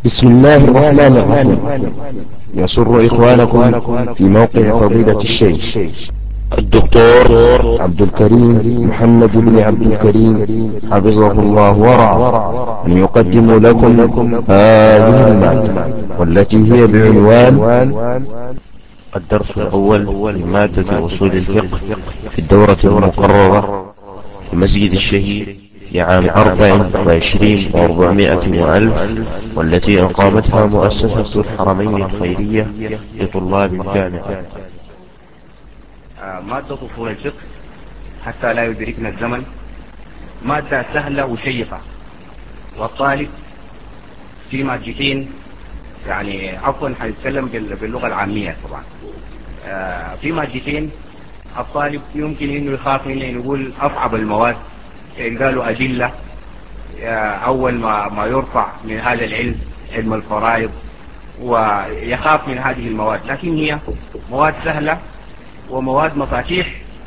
بسم الله الرحمن الرحيم. يسر إخوانكم في موقع فضيلة الشيخ الدكتور عبد الكريم محمد بن عبد الكريم حفظه الله ورعاه أن يقدم لكم هذه المادة والتي هي بعنوان الدرس الأول لمادة أصول الفقه في الدورة المقررة في مسجد الشهيد في عام 24 و400 وألف، والتي أقامتها مؤسسة الحرمين الخيرية لطلاب الجامعة. مادة أصول الفقه حتى لا يدركنا الزمن مادة سهلة وشيقة، والطالب في مادتين، يعني عفوا حنتكلم باللغة العامية طبعا. في مادتين الطالب يمكن انه يخاف منه يقول اصعب المواد، قالوا ادلة اول ما يرفع من هذا العلم، علم الفرائض، ويخاف من هذه المواد، لكن هي مواد سهلة ومواد مفاتيح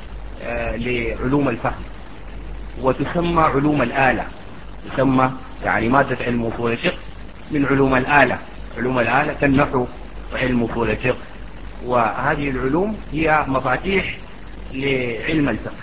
لعلوم الفهم، وتسمى علوم الآلة. تسمى يعني مادة علم أصول الفقه من علوم الآلة. علوم الآلة كالنحو وعلم أصول الفقه، وهذه العلوم هي مفاتيح لعلم الفقه.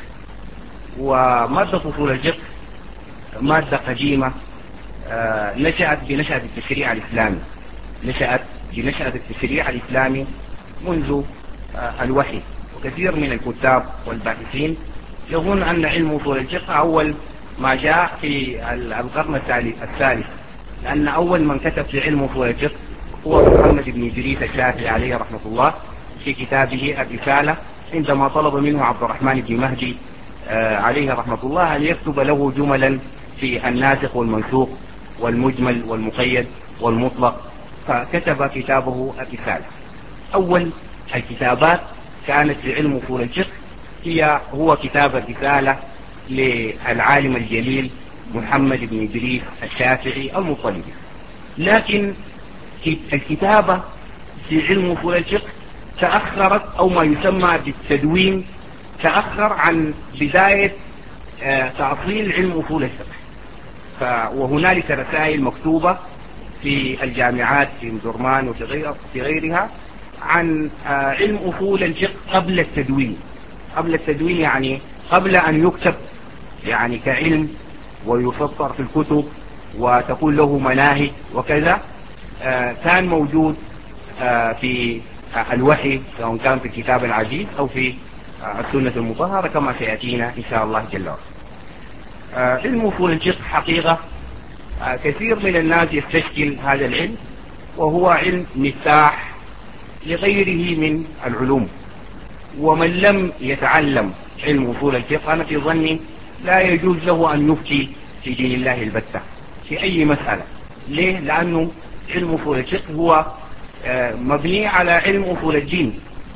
ومادة أصول الفقه مادة قديمة، نشأت بنشأة التشريع الإسلامي. نشأت بنشأة التشريع الإسلامي منذ الوحي، وكثير من الكتاب والباحثين يظن أن علم أصول الفقه أول ما جاء في القرن الثالث، لأن أول من كتب في علم أصول الفقه هو محمد بن إدريس الشافعي عليه رحمة الله في كتابه الرسالة، عندما طلب منه عبد الرحمن بن مهدي عليه رحمة الله أن يكتب له جملا في الناسخ والمنسوخ والمجمل والمقيد والمطلق، فكتب كتابه الرسالة. أول الكتابات كانت في علم أصول الفقه هو كتاب الرسالة للعالم الجليل محمد بن إدريس الشافعي المطلبي. لكن الكتابة في علم أصول الفقه تأخرت، أو ما يسمى بالتدوين تأخر عن بداية تأصيل علم أصول الفقه. وهنالك رسائل مكتوبة في الجامعات في مدرمان وفي غيرها عن علم أصول الفقه قبل التدوين. قبل التدوين يعني قبل أن يكتب يعني كعلم ويسطر في الكتب وتكون له مناهج وكذا، كان موجود في الوحي، سواء كان في الكتاب العزيز أو في السنة المطهرة كما سيأتينا إن شاء الله جل وعلا. علم أصول الفقه حقيقة كثير من الناس يستشكل هذا العلم، وهو علم مفتاح لغيره من العلوم. ومن لم يتعلم علم أصول الفقه أنا في ظني لا يجوز له أن يفتي في دين الله البتة في أي مسألة. ليه؟ لأنه علم أصول الفقه هو مبني على علم أصول الدين،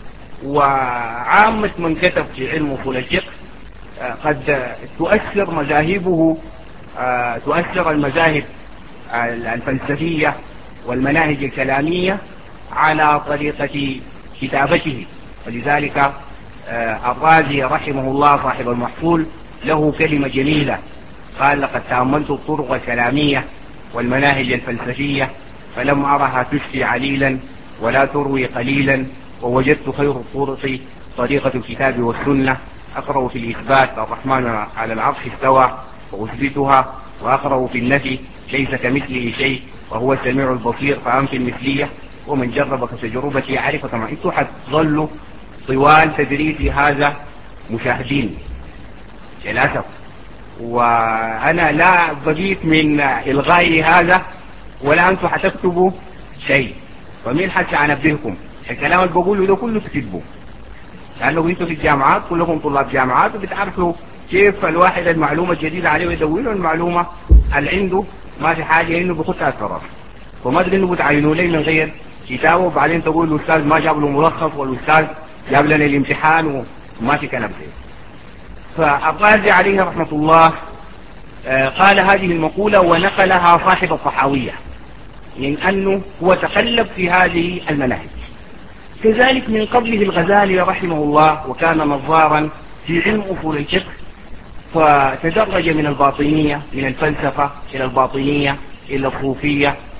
وعامة من كتب في علم أصول الفقه قد تؤثر مذاهبه، تؤثر المذاهب الفلسفية والمناهج الكلامية على طريقة كتابته. ولذلك الرازي رحمه الله صاحب المحصول له كلمة جميلة، قال: لقد تأملت الطرق الكلامية والمناهج الفلسفية فلم أرها تشفي عليلا ولا تروي قليلا، ووجدت خير الطرق طريقة الكتاب والسنة. أقرأ في الإثبات الرحمن على العرش استوى وأثبتها، وأقرأ في النفي ليس كمثله شيء وهو السميع البصير فأنفي المثلية، ومن جرب كتجربتي يعرف. كما أنتم حتظلوا طوال تدريسي هذا مشاهدين للأسف، وأنا لا بقيت من إلغاء هذا ولا أنتم حتكتبوا شيء، فمين حتى أنبهكم الكلام اللي بقوله ده كله تكتبوه، لأنه أنتم في الجامعات كلكم طلاب جامعات وبتعرفوا كيف الواحد المعلومة الجديدة عليه ويدونه المعلومة اللي عنده ما في حاجة إنه بخطها القرار، وما أدري إنه بتعينوا لي من غير كتابه، وبعدين تقول الأستاذ ما جاب له ملخص والأستاذ جاب لنا الامتحان وما في كلام زي. فالرازي عليه رحمة الله قال هذه المقولة ونقلها صاحب الطحاوية من أنه هو تقلب في هذه المناهج. كذلك من قبله الغزالي رحمه الله، وكان نظارا في علم أصول الفقه، فتدرج من الباطنية، من الفلسفة إلى الباطنية إلى الصوفية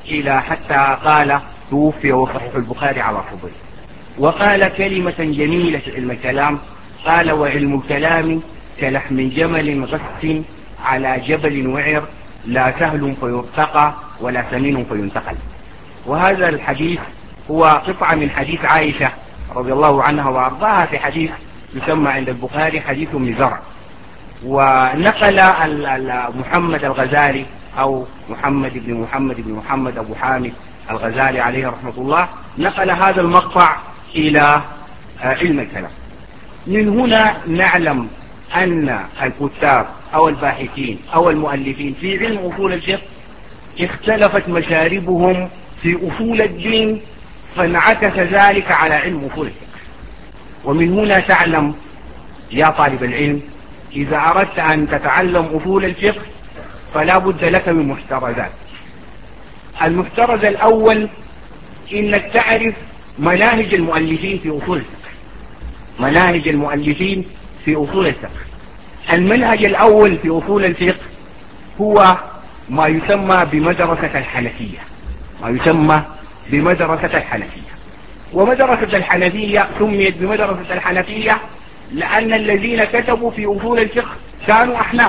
إلى حتى قال توفي وصحيح البخاري على صدره. وقال كلمة جميلة في علم الكلام، قال: وعلم الكلام كلحم جمل غث على جبل وعر، لا سهل فيرتقى ولا سمين فينتقل. وهذا الحديث هو قطعة من حديث عائشة رضي الله عنها وأرضاها، في حديث يسمى عند البخاري حديث ابن زرع. ونقل محمد الغزالي أو محمد بن محمد أبو حامد الغزالي عليه رحمة الله، نقل هذا المقطع إلى علم الكلام. من هنا نعلم أن الكتاب أو الباحثين أو المؤلفين في علم أصول الفقه اختلفت مشاربهم في أصول الدين، فانعكس ذلك على علم أصول الفقه. ومن هنا تعلم يا طالب العلم، إذا أردت أن تتعلم أصول الفقه فلا بد لك من محترزات. المحترز الأول إنك تعرف مناهج المؤلفين في أصول الفقه. مناهج المؤلفين في أصول الفقه. المنهج الأول في أصول الفقه هو ما يسمى بمدرسة الحنفية. ما يسمى بمدرسة الحنفية. ومدرسة الحنفية سميت بمدرسة الحنفية لأن الذين كتبوا في أصول الفقه كانوا أحناف.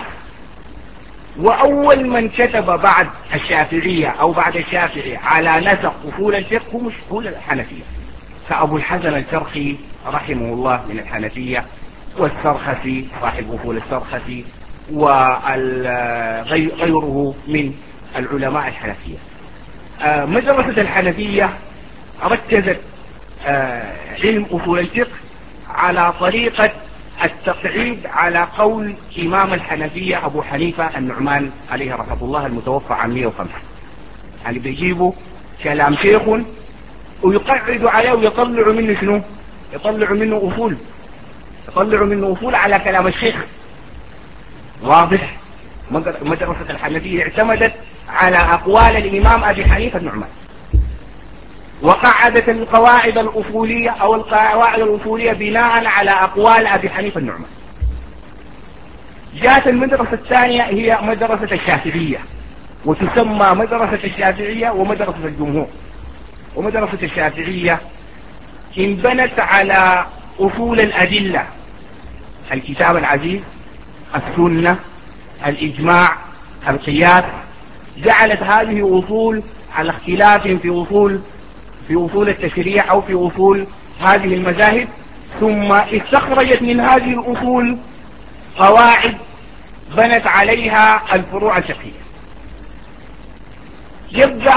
وأول من كتب بعد الشافعية أو بعد الشافعي على نسق أصول الفقه هم أصول الحنفية، فأبو الحسن الكرخي رحمه الله من الحنفية، والسرخسي صاحب أصول السرخسي، وغيره من العلماء الحنفية. مدرسة الحنفية ركزت علم أصول الفقه على طريقة التقعيد على قول إمام الحنفية أبو حنيفة النعمان عليه رحمة الله المتوفى عن 105. يعني بيجيبوا كلام شيخ ويقعدوا عليه ويطلعوا منه شنو؟ يطلعوا منه أصول على كلام الشيخ. واضح؟ مدرسة الحنفية اعتمدت على أقوال الإمام أبي حنيفة النعمان، وقعدت القواعد الأصولية أو القواعد الأصولية بناء على أقوال أبي حنيفة النعمان. جاءت المدرسة الثانية هي مدرسة الشافعية، وتسمى مدرسة الشافعية ومدرسة الجمهور. ومدرسة الشافعية انبنت على أصول الأدلة: الكتاب العزيز، السنة، الإجماع، القياس. جعلت هذه أصول على اختلاف في أصول التشريع أو في أصول هذه المذاهب، ثم استخرجت من هذه الأصول قواعد بنت عليها الفروع الفقهية. يبدأ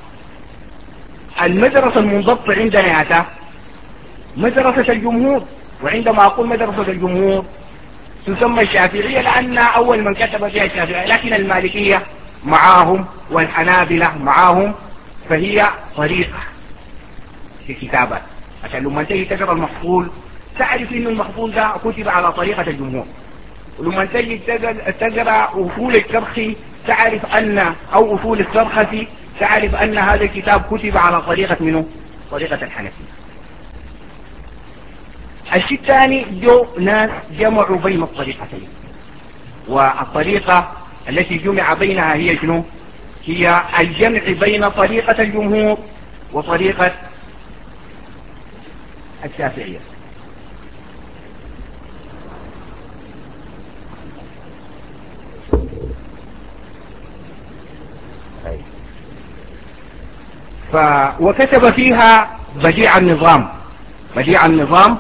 المدرسة المنضبطة عندنا ياتا مدرسة الجمهور. وعندما أقول مدرسة الجمهور تسمى الشافعية لأن أول من كتب فيها الشافعية، لكن المالكية معاهم والحنابلة معاهم، فهي طريقة في كتابات. عشان لما تيجي تقرأ المحصول تعرف إنه المحصول ده كتب على طريقة الجمهور. ولما تيجي تقرأ أصول الكرخي تعرف أن أو أصول السرخسي تعرف أن هذا الكتاب كتب على طريقة منه؟ طريقة الحنفية. الشيء الثاني جو ناس جمعوا بين الطريقتين، والطريقة التي جمع بينها هي شنو؟ هي الجمع بين طريقة الجمهور وطريقة الشافعية. وكتب فيها بديع النظام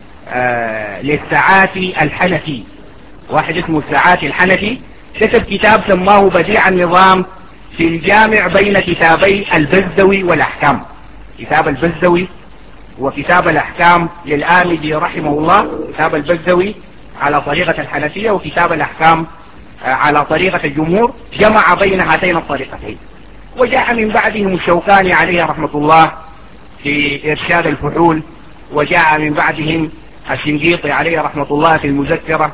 للساعاتي الحنفي. واحد اسمه الساعاتي الحنفي كتب كتاب سماه بديع النظام في الجامع بين كتابي البزدوي والأحكام. كتاب البزدوي وكتاب الأحكام للآمدي رحمه الله. كتاب البزدوي على طريقة الحنفية وكتاب الأحكام على طريقة الجمهور، جمع بين هاتين الطريقتين. وجاء من بعدهم الشوكاني عليه رحمة الله في إرشاد الفحول، وجاء من بعدهم الشنقيطي عليه رحمة الله في المذكرة،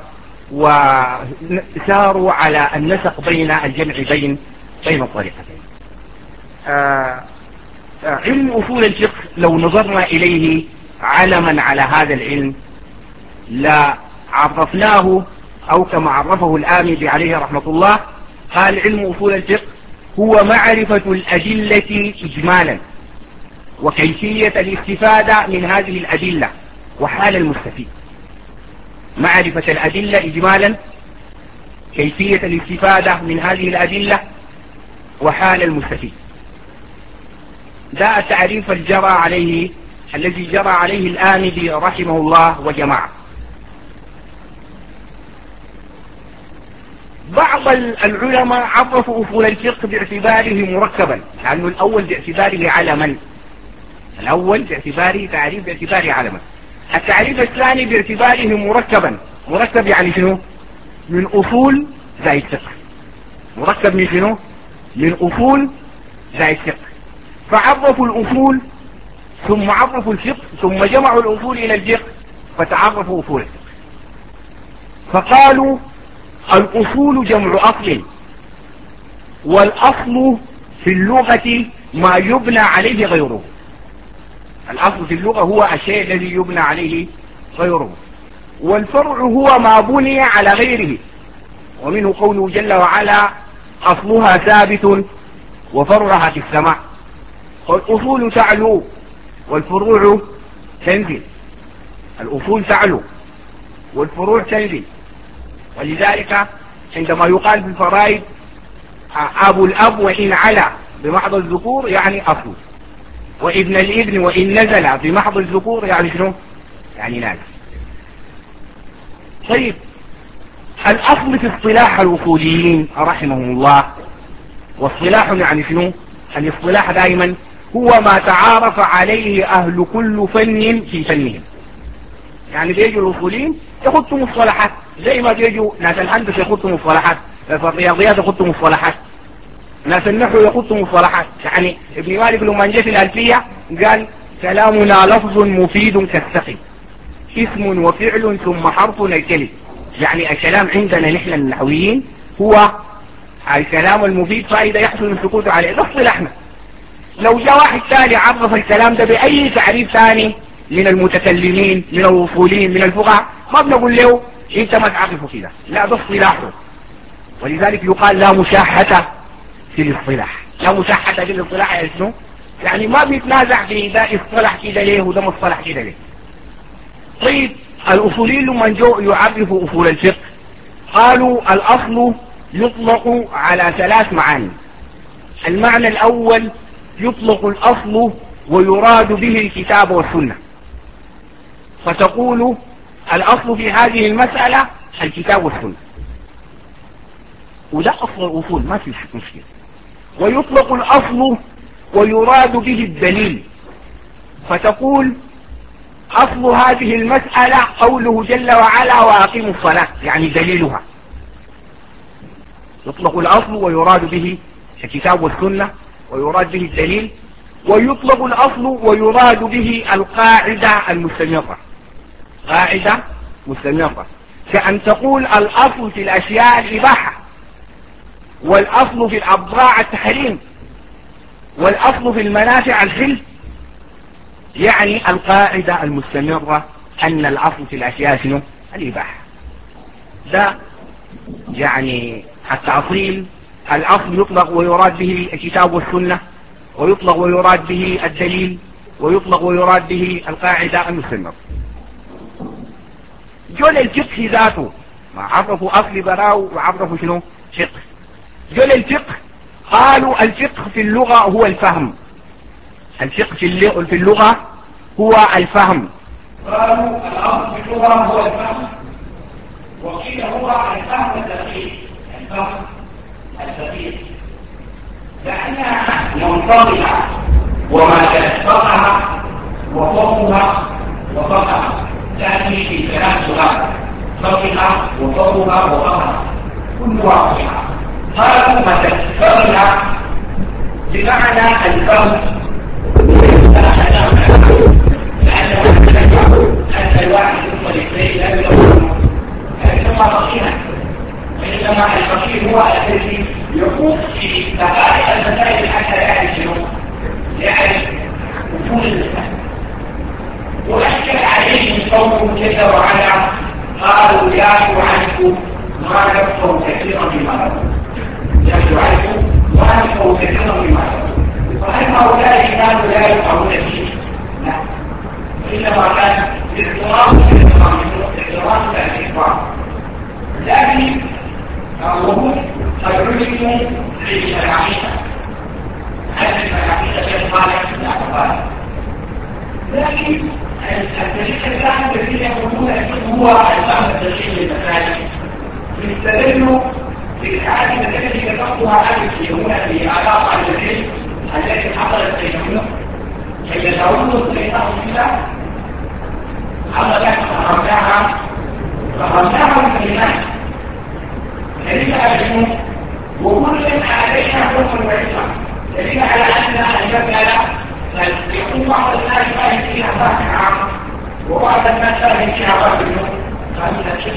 وساروا على النسق بين الجمع بين الطريقتين. علم أصول الفقه لو نظرنا إليه علما على هذا العلم لا عرفناه، أو كما عرفه الآمدي عليه رحمة الله، قال علم أصول الفقه هو معرفة الأدلة إجمالا وكيفية الاستفادة من هذه الأدلة وحال المستفيد. معرفة الأدلة إجمالا، كيفية الاستفادة من هذه الأدلة وحال المستفيد. ده التعريف الذي جرى عليه الآمدي رحمه الله وجماعة. بعض العلماء عرفوا أصول الفقه باعتباره مركبا، لأنه الأول باعتباره علما، الأول باعتباره تعريف باعتباره علما. التعريف الثاني باعتباره مركبا. مركب يعني شنو؟ من أصول زائد فقه. مركب من شنو؟ من أصول زائد فقه. فعرفوا الأصول ثم عرفوا الفقه ثم جمعوا الأصول إلى الفقه فتعرفوا أصول الفقه. فقالوا الأصول جمع أصل، والأصل في اللغة ما يبنى عليه غيره. الأصل في اللغة هو الشيء الذي يبنى عليه غيره، والفرع هو ما بني على غيره، ومنه قوله جل وعلا أصلها ثابت وفرعها في السماء. والأصول تعلو والفروع تنزل. الأصول تعلو والفروع تنزل. ولذلك عندما يقال في الفرائض أبو الأب وإن علا بمحض الذكور يعني أصل، وابن الابن وإن نزل بمحض الذكور يعني شنو؟ يعني نازل. طيب، الأصل في اصطلاح الوصوليين رحمهم الله، واصطلاح يعني شنو؟ الاصطلاح دائما هو ما تعارف عليه أهل كل فن في فنهم. يعني بيجوا الوصوليين يخطوا مصطلحات زي ما بيجوا ناس الهندسة يخطوا مصطلحات، ناس الرياضيات يخطوا مصطلحات، ناس النحو يخطوا مصطلحات. يعني ابن مالك لما جاء في الألفية قال كلامنا لفظ مفيد كالسقي، اسم وفعل ثم حرف الكلم. يعني الكلام عندنا نحن النحويين هو الكلام المفيد فائدة يحصل السكوت عليه. ده اصطلاحنا. لو جاء واحد ثاني عرف الكلام ده بأي تعريف ثاني من المتكلمين من الوصولين من الفقهاء ما بنقول له انت ما تعرفه كده، لا ده اصطلاحه. ولذلك يقال لا مشاحة في الاصطلاح. لا مشاحة في الاصطلاح يعني شنو؟ يعني ما بيتنازع في ده اصطلاح كده ليه وده مصطلح كده ليه. طيب، الأصوليين لما جو يعرفوا أصول الفقه قالوا الأصل يطلق على 3 معاني. المعنى الأول يطلق الأصل ويراد به الكتاب والسنة، فتقول الأصل في هذه المسألة الكتاب والسنة، وده أصل الأصول ما في مشكلة. ويطلق الأصل ويراد به الدليل، فتقول أصل هذه المسألة قوله جل وعلا وأقيموا الصلاة، يعني دليلها. يطلق الأصل ويراد به الكتاب والسنة ويراد به الدليل. ويطلق الأصل ويراد به القاعدة المستمرة، قاعدة مستمرة، كأن تقول الأصل في الأشياء الإباحة، والأصل في الأبضاع التحريم، والأصل في المنافع الحل. يعني القاعدة المستمرة أن الأصل في الأشياء شنو؟ الإباحة. ده يعني التأصيل. الأصل يطلق ويراد به الكتاب والسنة، ويطلق ويراد به الدليل، ويطلق ويراد به القاعدة المستمرة. جول الفقه ذاته ما عرفوا أصل براو وعرفوا شنو؟ فقه. جول الفقه قالوا الفقه في اللغة هو الفهم. الفقه في اللغة هو الفهم. قالوا الأصل في اللغة هو الفهم، وقيل هو الفهم الدقيق، الفهم الدقيق، لأنها منطقها وما تسبقها وفوقها وفوقها تأتي في 3 لغات، فوقها وفوقها وفوقها كل واحدها. قالوا ما تسبقها بمعنى الفهم، لأنه أن الواحد يدخل إليه لا يكون إنما فقيها، وإنما الفقيه هو الذي يقوم في دقائق المسائل حتى يعرف شنو؟ يعرف أصول المسائل. وأشكل عليهم قوله جل وعلا قالوا لا يعرف ما نفهم كثيرا مما نفهم، لا يعرف ما نفهم هؤلاء كانوا لا يفعلون فيه لا، وإنما كان الاعتراف بالاحترام لكن وهم قد علموا للملاحدة هذه الملاحدة كانت مالك لا تفعل، لكن التاريخ الثاني الذين يقولون أنه هو الفهم التاريخي للمساجد يستدلوا بالحاجة التي كتبتها هنا في علاقة الجديد التي حصلت بينهم حين داوود بينهم فيها حصلت فهمناها بالإيمان دليل على وكل علينا حكم وعظة دليل على أننا المسألة يكون بعض الناس فاهم فيها فهم عام وبعض الناس فاهم فيها فهم الشيخ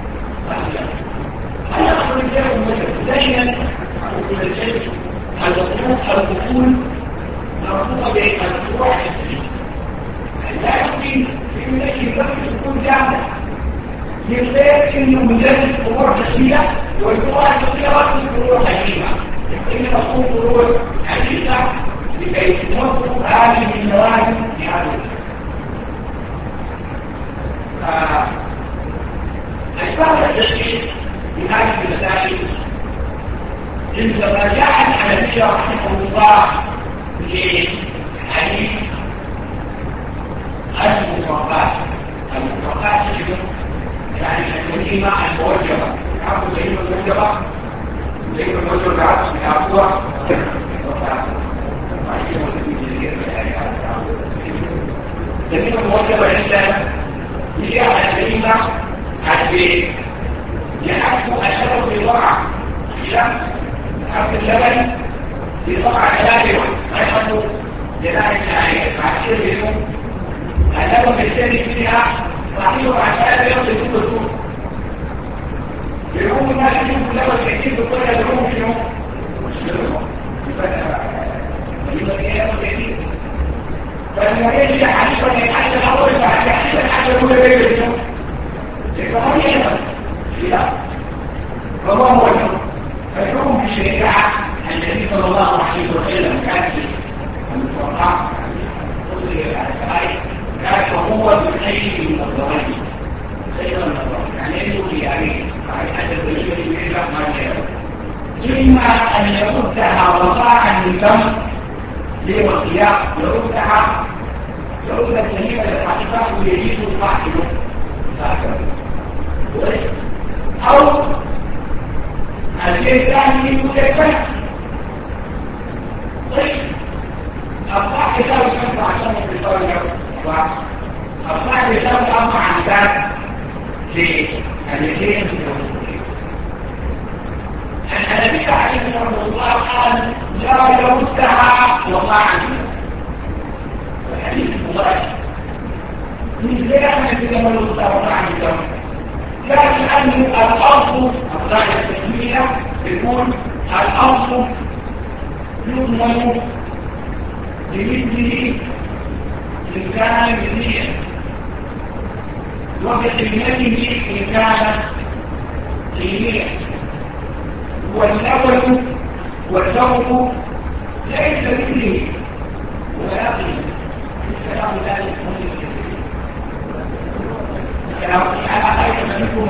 أنا أقول لكم دائما أقول الشيء الوصول مربوطة بالمشروع لا يمكن في ذلك الوقت تكون جامعة يغير انه مجرد فروع جديدة والفروع الجديدة تكون فروع حديثة إن تكون فروع حديثة لكي تنظر هذه النوادي بهذا الفرق الجديد بهذه المسائل عندما جاء الحنفية رحمه الله لحديث المطلقات يعني الكلمة الموجبة يعرفوا الكلمة الموجبة الكلمة الموجبة يعرفوا يعرفوها الكلمة الموجبة عندنا هي الكلمة التي يعرفوا السبب للوقع حرف اللبن للوقع كلامه ما يحبوا لذلك معشير اليوم اللبن بالتالي فيها صحيح عشان يوم يكون الصوت يقوم الناس يجيبوا اللبن كتير بكل يوم في يوم فلما يجي حديثا يتحدث الأول بعد يحدث الحاجة الأولى بين اليوم لكن هي لا والله هو اليوم فالحكم في الشريعة النبي صلى الله عليه وسلم كان في المفرقات كان هو بالخير من الضرائب خير من الضرائب يعني يقول عليه حتى بالنسبة لله ما جاء إما أن يردها وقاعا من دم ليه والقيام يردها يرد الكلمة للحقيقة ويجيز الفاحل أو الشيء الثاني مكتبه طيب أصلاح كتاب الشمس عشان في الطريقة وأصلاح كتاب الأمر عن ذات لليدين النبي عليه الصلاة والسلام قال لا يردها وقعا الحديث المبارك من ذلك الذي يردها وقعا لكن أن الأرض أفضل التسمية يكون الأرض يضمن لمثله إن كان مثليا وبقيمته إن كان قيميا واللبن والثوب ليس مثله ولا قيمة الكلام ذلك مهم كثير الكلام على آية منكم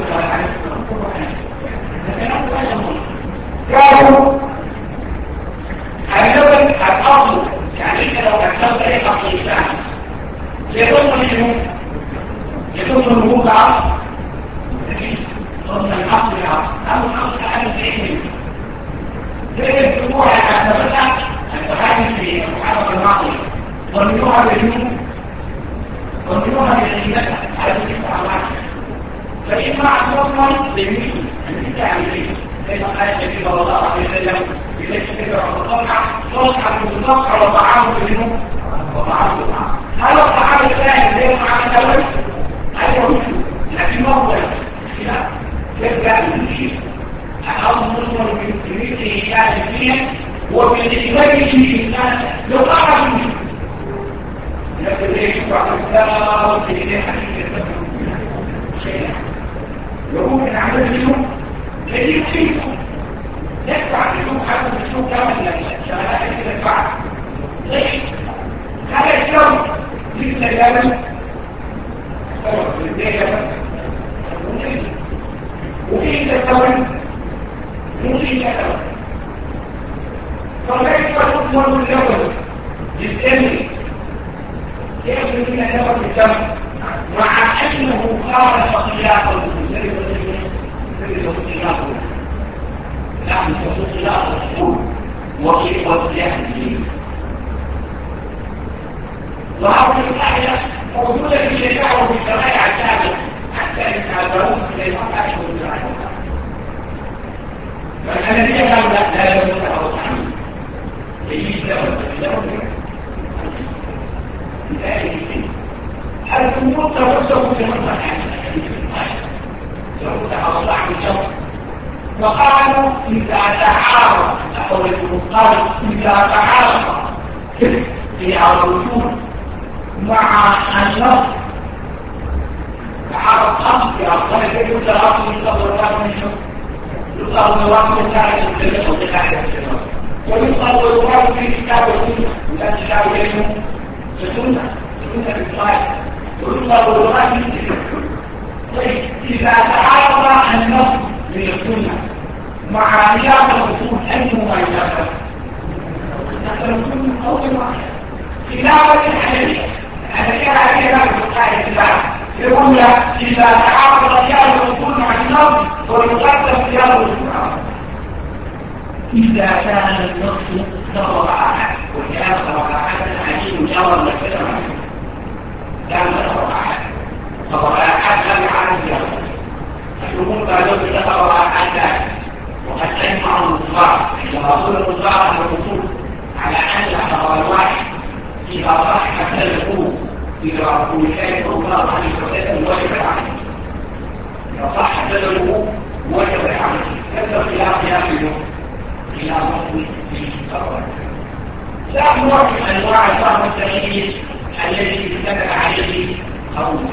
قالوا اللبن الأصل يعني انت لو كتبت ايه خط الإنسان يضمن الوجود عصر ضمن الحق العصر أو الحق العالم بإذن زي الدموع الأسبابة التحاكم في محافظة الماضي ضمنوها بالجنوب ضمنوها بالإنسان على الإنسان الواحد فإما أصبحنا لمثل الإنسان كما قال النبي صلى الله عليه وسلم إذا تكبر تصحى بالصفحة وطعام منه وطعام بالطعام هذا الطعام الثاني زي الطعام الأول أيضا مثله لكن ما هو لا يبدأ من شيء الأرض مصدر من مثله كان فيها وبالإجماله إنسان يطعم منه لكن ليش بعد الثلاث في إليه حديث شيء يقول أن عمل منه كثير فيكم يدفع منهم حتى بسوء كامل شغلات كده يدفع ليش الجبل وفي تكون وفي تكون فكيف تضمن الجبل للدم يجب من الجبل بالدم مع انه خالف خلافه نحن نقول خلاف الرسول وكيف وسيحدث وهذه القاعدة موجودة في الشريعة وفي الشرائع السابقة حتى يتعبرون في المقاعد والمعلومات. فالذي قال لا يموت أو تعمل يجيب له الأمور توسعوا في مطلع توسع في الشرع وقالوا إذا تعارض أو المقال إذا تعارض في الوجود مع النص تعارض أصل في أصل يجب الأصل من قبل الواقع منه يقال الواقع من ذلك الجميع وذلك الجميع ويقال الواقع في كتاب السنة لا كتاب يجب السنة بالصلاة ويقال الواقع طيب إذا تعارض النص من السنة مع رياض الرسول أنهما يتابع نحن نكون أول واحد خلافة الحنفية الحنفية عليها لا تقاعد الله يقول إذا تعارض رياض الرسول مع النص ويقدم رياض الرسول إذا كان النص ضرب أحد وكان ضرب أحد الحديث مجرد لكلمة كان ضرب أحد ضرب أحد لم يعرف رياض الأمور بعدهم ضرب أحد وقد أجمع المطلع ورسول المطلع الرسول على أن خبر واحد إذا صح كلمه إذا رسول الله الله عليه وسلم وجب عليه إذا صح كلمه وجب عليه هذا خلاف يصل إلى مصر في خبر لا نوع من أنواع الفهم التغيير الذي اشتمل عليه قوله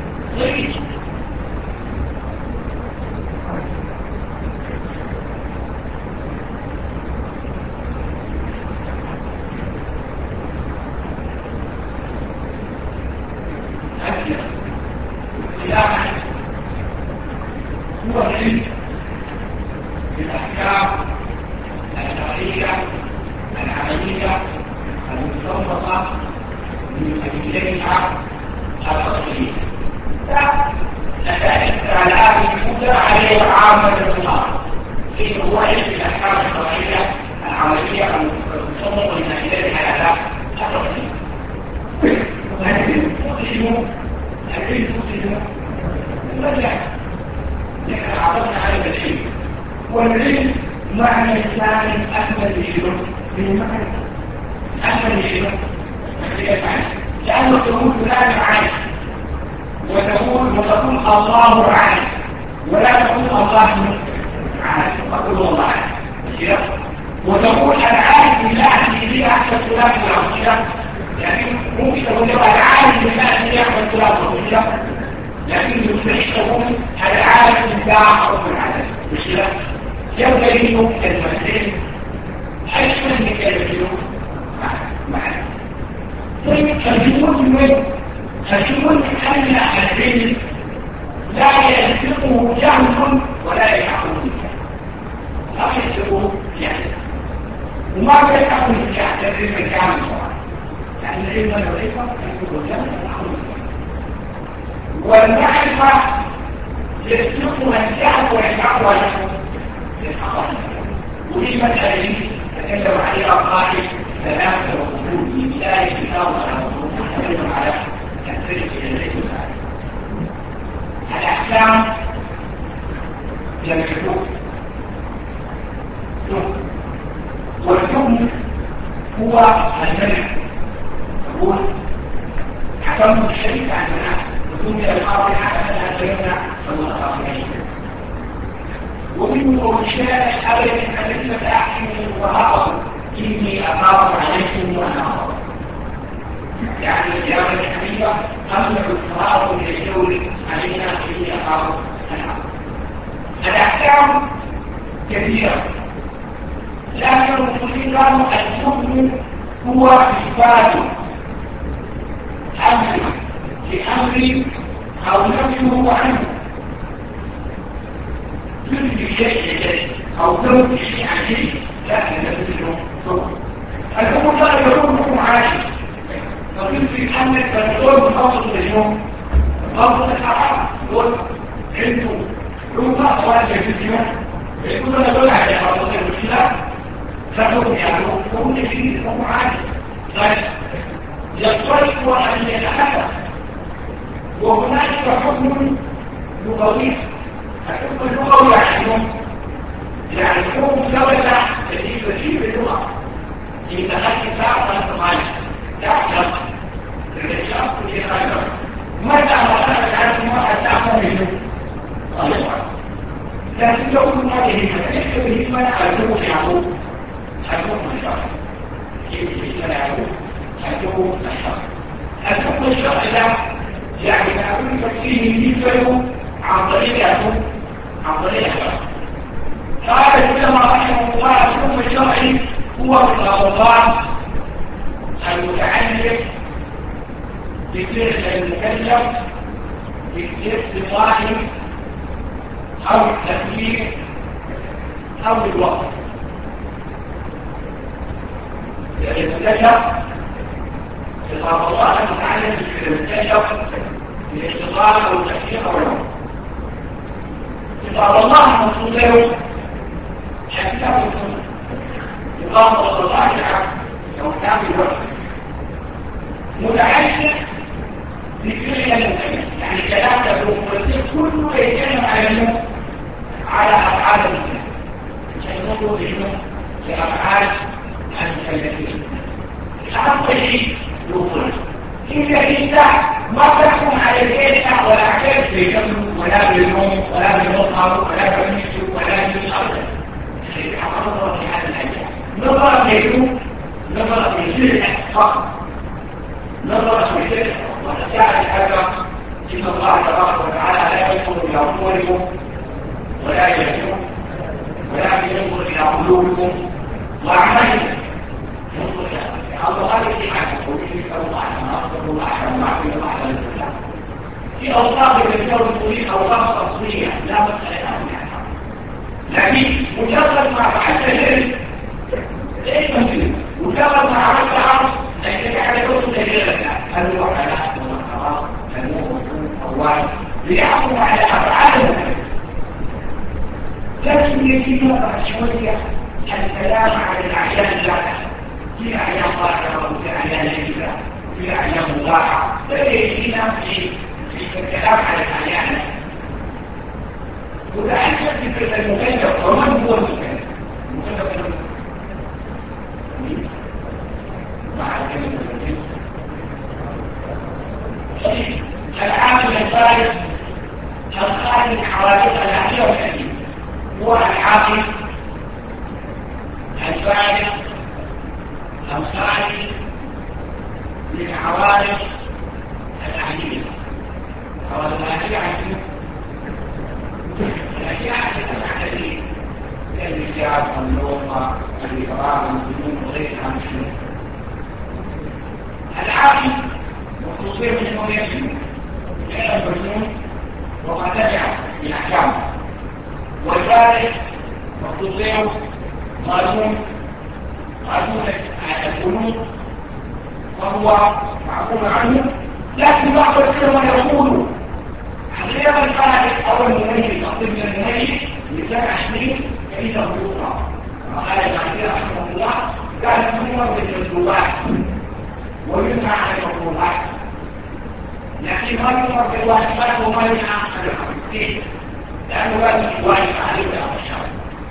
هو العلم بالأحكام الشرعية العملية المستنبطة من أدلتها الأصلية. نتائج الآلات الأولى عليه عامة النار فيه هو علم بالأحكام الشرعية العملية المستنبطة من أدلتها الأصلية. وهل تقسم لكن عرضنا على العلم والعلم معنى ثاني أكمل لشنو بالمعنى أكمل لشنو لأنه تقول فلان عنه وتقول الله عنه ولا تقول الله عنه تقول الله عنه وتقول العالم بالله الذي أحسن فلان العصيرة يعني ممكن تقول العالم بالله الذي أحسن فلان العصيرة لكن يستحقون العالم بالله رب العالمين بشرة يبدأ كلمتين أجمل من كلمتين معنا طيب خشمون أن العلم لا يسبقه جهل ولا يحكم لا يسبقه جهل وما يحكم الجهل العلم الجهل يعني العلم والعلم يسبقه جهل ويحكم والمعرفة يسبقها الجهل ويحكم ويحكم وفي مسألة تكلم عليها القائل ثلاثة وقلوب من الله كتاب وتكلم على تأثير العلم الأحكام يملكون والحكم هو الملك يقول حكمت الشريك عن المنع وكنت القاضي حكما سيمنع المتقاضين ومنه الشارع أبدا أليس أحكم وهرب إني أخاف عليكم وأنا أخاف يعني الجامعة الحبيبة أمنع الفرار من الجول علينا إني أخاف أنا الأحكام كثيرة لكن المسلمين الحكم هو إثبات أمر الأمر أو نفيه عنه تنفي شيء أو تنفي شيء عن شيء لا تنفيه الحكم لا يكون حكم عادي فتنفي عنك فتقول بخصص اليوم خصص الحرام تقول انتوا لما أطوال جديدة يقول أنا دول على خصص المشكلة فهم يعلمون هم يجيب حكم عادي يضطرق أن يتحدث وهناك حكم لغوي الحكم اللغوي يعني حكم ثبت في اللغة في تخلي تعرف أن تغير تعلم الرجال كل غير متى مرات عن واحد تعمل منه لكن لو كنا به ما يعلمه يعلمه الحكم الشرعي كيف يعلمه الحكم الشرعي ده يعني تعلم تفسيره يفعل عن طريقه قال العلماء رحمه الله الحكم الشرعي هو القرار المتعلق بفعل المكلف بالاستطاعة او التفكير او الوقت المكلف إطلاق الله المتعلق بالمكلف بالاستطاعة او التفكير او الوقت إطلاق الله مصدره حتى يقام الله لو كان الوقت متعلق بفعل المكلف يعني كلام المفسر كله يتكلم على افعال المكلف سنقول انه لافعال المكلفين الحق شيء يقول إذا انت ما تحكم على البيت ولا عكس بجنب ولا بالنوم ولا بالمطعم ولا بالمسجد ولا بالأرض الله في هذا الأجل نظر منه نظر من شرع فقط نظر من شرع وتساعد هذا إن الله تبارك وتعالى لا ينظر إلى أموركم ولا ينظر ولكن ينظر إلى قلوبكم وأعمالكم ينظر إلى الله الذي عنده ويجب الله ما أصدر الله وما في الله لله في أوصاف الكون تريد أوصاف أصلية لا مسألة عنها لكن مجرد ما فعلت ذلك ليس ممكن مجرد ما عملت عرض لكن على كل دليلك هل هو حلال ولا حرام هل هو أول ليحكم على أفعاله لكن يجب مرة شوية الكلام عن الأعيان الجاهزة في أعيان ظاهرة وفي أعيان ليلة في أعيان مضاعة فيجينا في الكلام عن الأعيان وتأكد في المكلف ومن هو المكلف مع الكلمة العامل الثالث الخارج حوادث الأحياء والأدب هو العامل الفاعل الخارج من حوادث الأحياء حوادث الأحياء الأشياء التي كالرجال والنوم والإقرار والجنون وغيرها من الشيء العاقل وخصوصية منه يسمى لأن المجنون وقد تبع بأحكامه والبالغ وخصوصية قانون الجنون وهو معقول عنه لكن بعض العلماء يقول غير الفارق أو المميز أو المميز لسان عشرين كيف يوقع وقال المعزير رحمه الله كانت مهمة بالمجلوبات وينهى عن المطلوبات لكن ما يمر بالواجبات وما ينهى عن الحقيقين لأنه لا يواجب عليه الأشياء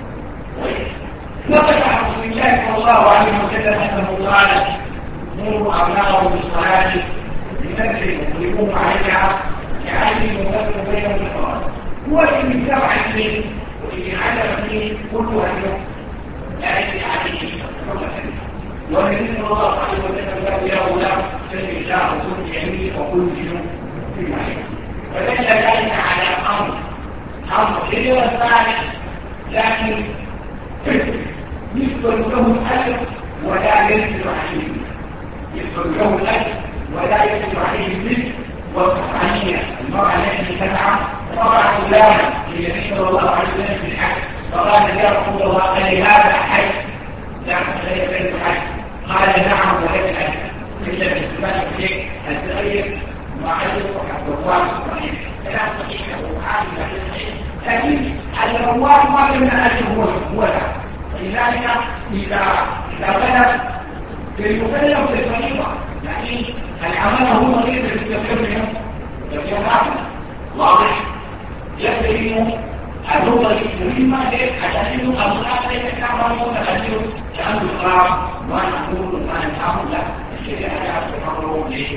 ثبت عن رسول الله صلى الله عليه وسلم أنه قال نور أبنائهم بالصلاة لنفسه ويقوم عليها يعني المفرق بين الأفراد هو الذي يتبع اثنين والذي علم اثنين كل واحد لا يجري عليه والنبي صلى الله عليه وسلم قال يا غلام سل الله وكن بيمينك وكن بجنوب في معين فدل ذلك على امر غير ثالث لكن يذكر له الاجر ولا يذكر عليه يذكر له الاجر ولا يذكر عليه الرزق والصحانية المرأة التي تدعى رفع غلاما للنبي صلى الله عليه وسلم في الحج فقال يا رسول الله لهذا حج؟ نعم ليس حج. قال نعم وليس حج إلا باستفادة الشيء التغير وعلمه الرواه الصحيح كلام صحيح وعامل لكن الرواه ما كنا هو ولذلك إذا غلب فيكلم في الطريقة يعني العمل هو طريقة التكلم واضح يبين النقطة المهمة عشان انه الصلاة ليس كعبة متخلف كأنه الصلاة ما نقول ما نتعامل لا الشيء على تفرغ ليه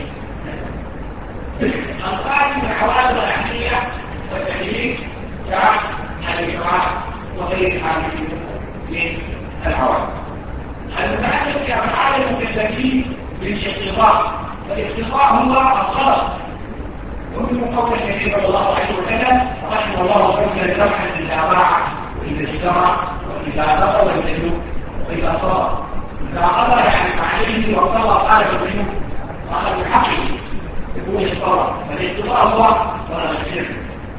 الصلاة من الحوادث العقلية والتكليف كالإقرار وغيرها من الحوادث المتعلق بأفعال المكلفين بالاقتضاء والاقتضاء هو الطلب ومن قول النبي صلى الله عليه وسلم رحم الله رجلا سمحا اذا باع واذا اشترى واذا قضى والجنوب واذا قضى اذا قضى يعني عليه وقضى قال الجنوب قال بحقه يكون الطلب فالاقتضاء هو طلب الشرك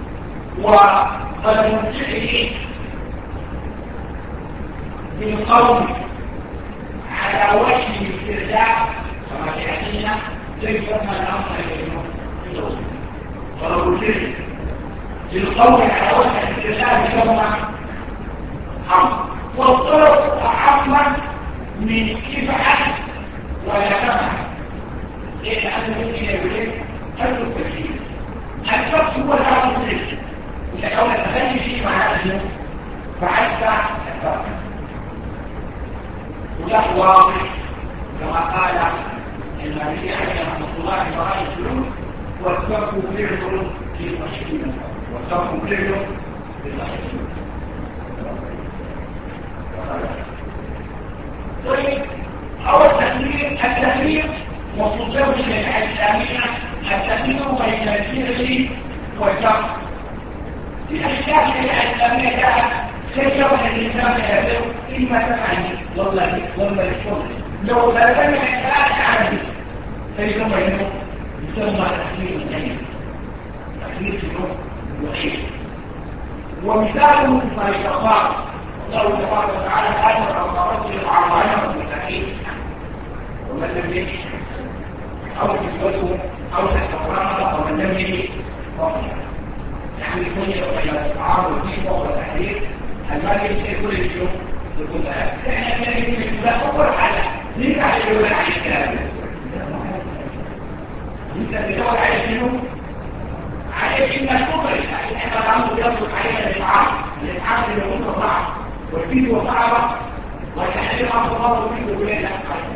وطلب الفعل بالقول على وجه الاسترجاع كما سيأتينا ليس يسمى الامر الجنوب طلب الفعل بالقول على وجه الاسترجاع يسمى امر والطلب اعم من افعل ولا تفعل لان ممكن يقول حل التفكير الفقه هو الامر الفعل اذا كان تخلي فيه معناه فعلت الفقه وده واضح كما قال النبي عليه رحمه الله وراء السلوك والترك فعل للمحسنين والترك فعل للمحسنين. طيب أو التغيير وصوته الشريعة الإسلامية التغيير بين الفعل والترك. في أشياء الشريعة الإسلامية جاءت كيف الإنسان يهدر إما تفعل والله يشكر لو بلغنا الثلاث عمل فيسمى منه يسمى تحليل الجيد تحليل الجنوب وحيد ومثاله ما يتقال الله تبارك وتعالى آمر أو ترجل على ظاهرة المتحيل ومن لم يجد أو تجوزه أو تتقرأ أو من لم يجد يعني يكون يبقى التعارض فيه فوق التحليل المال يجب كل الجنوب يقول احنا يجب لا تقر على ليه على يقول على الكلام انت بتدور على الجنوب على انك تقر احنا الامر يطلق علينا الافعال اللي يقول صعب والفيد صعبه والتحليل امر الله والفيد يقول لا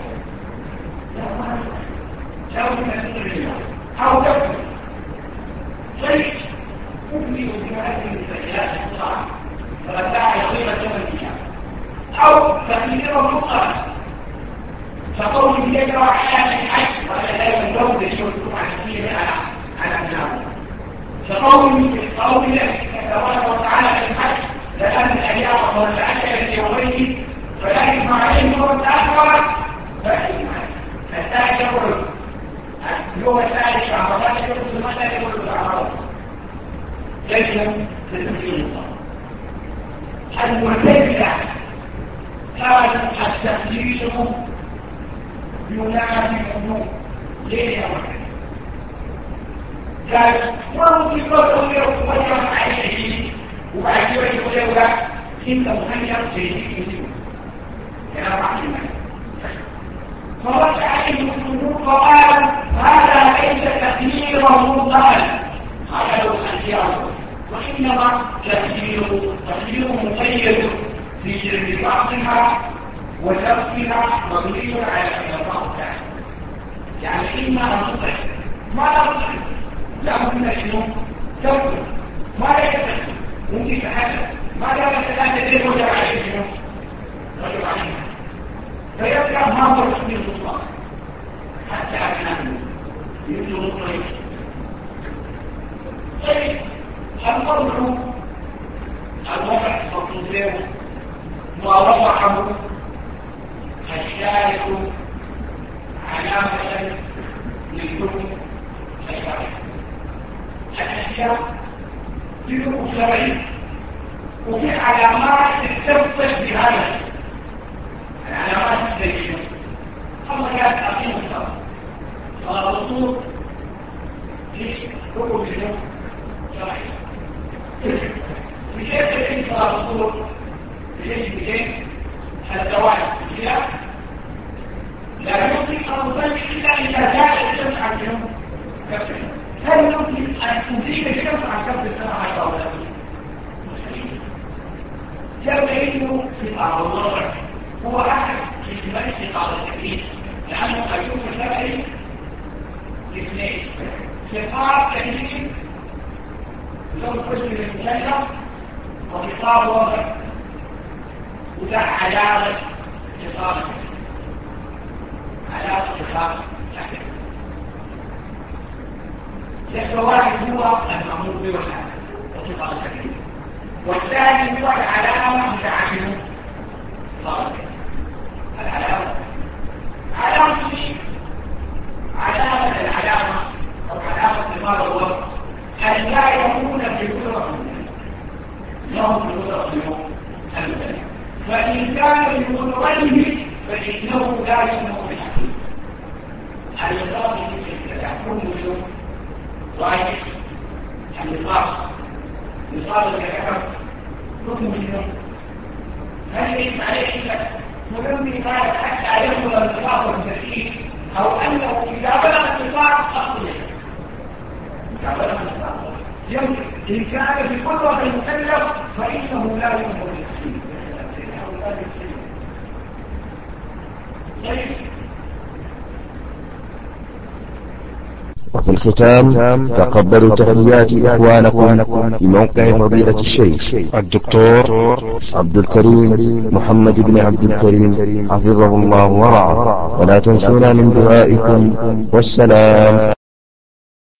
لو كنا نقر او تكتب شيء ممكن يكون هذه السيئات الصعبه فلا يقيمة الإسلام أو تكثير مطلق فقوله يجرى حياة الحج ولا لا يملون لشرطه عن كثير على أبنائه فقوله تبارك وتعالى في الحج لأن الأيام والعشر يومين فلا يجمع عليه يوم الآخر فالثالث يقول اليوم الثالث عرفات يقول ماذا يقول الأعراض ليس لتفكير الله المعتزلة كان التفكير ينادي الأمور ليه يا مرحبا قال وممكن تقول وجه عليه وبعد كده يقول له انت مخير سيدي يا رحمة فرد عليه الأمور فقال هذا ليس تفكيرا مطلقا هذا هو الاختيار وإنما تفسير مقيد في بعضها وتفسيرها مبني على الله تعالى يعني إما أن تطلق ما لا تطلق لا ممكن شنو تفسير ما لا يتفسير ممكن تحدث ما لا يتحدث ولا عليه شنو رجل عليها فيبقى ما هو تفسير مطلق حتى أكلمه يبدو مطلق طيب الوضع التصوير ما وضعه الشارع علامة لكل الشارع 70 وفي علامات تتصف بهذا العلامات الزينة الله كانت أقيم الصلاة صلاة الرسول في ركن اليوم شرعي بكيف تتم صلاة الرسول بكيف الزواج بكيف لا يمكن أن نصلي إلا إذا زادت الشمس عن اليوم هل يمكن أن تزيد الشمس عن كف السنة حتى ولا يبين في بعض الوضع هو أحد احتمال استقاط التكليف لأنه قد يكون سبعي اثنين استقاط تكليف يوم كل من المكلف وخطاب وضع وده علامة استقاط علامة استقاط يبقى واحد هو المأمور به وخطاب التكليف والثاني هو العلامة متعامله العلامة العلامة أو علامة المال الوضع أن لا يكون في قدرة لهم في قدرة المال فإن كان في قدرته فإنه لا يكون بالحقيقة الإصابة يكون اليوم واحد الإصابة الكفر حكم اليوم هل يجب عليه مهم قال حتى يبلغ النطاق والتكليف او انه اذا بلغ النطاق اصله اذا بلغ النطاق يمكن ان كان في قدره المكلف فانه لا يمكن التكليف وفي الختام تقبلوا تحيات إخوانكم في موقع فضيلة الشيخ الدكتور عبد الكريم محمد بن عبد الكريم حفظه الله ورعاه، ولا تنسونا من دعائكم، والسلام.